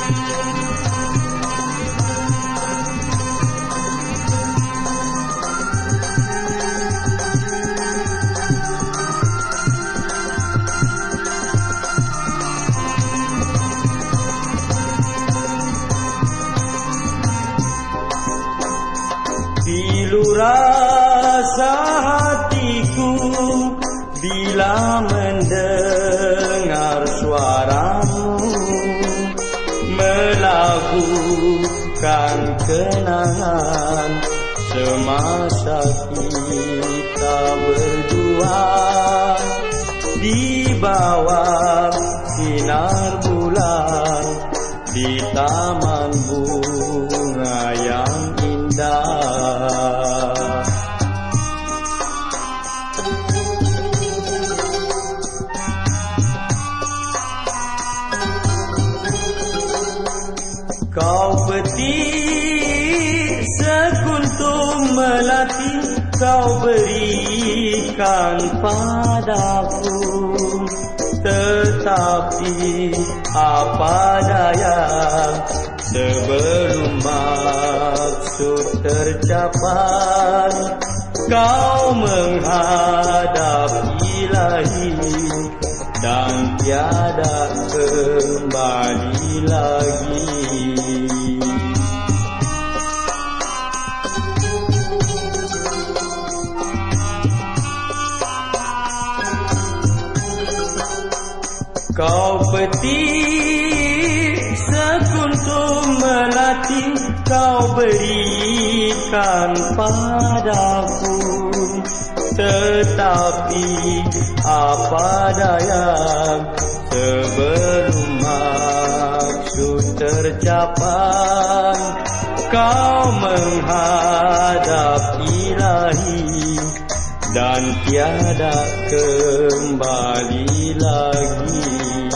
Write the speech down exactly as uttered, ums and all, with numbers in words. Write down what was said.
Pilu rasa hatiku bila mendengar suaramu melakukan kenangan semasa kita berdua di bawah sinar bulan di taman bunga yang indah. Kau petik sekuntum melati, kau berikan padaku. Tetapi apa daya, sebelum maksud tercapai, kau menghadap ilahi dan tiada kembali lagi. Kau petik sekuntum melati, kau berikan padaku. Tetapi apa daya, sebelum maksud tercapai, kau menghadap ilahi dan tiada kembali lagi.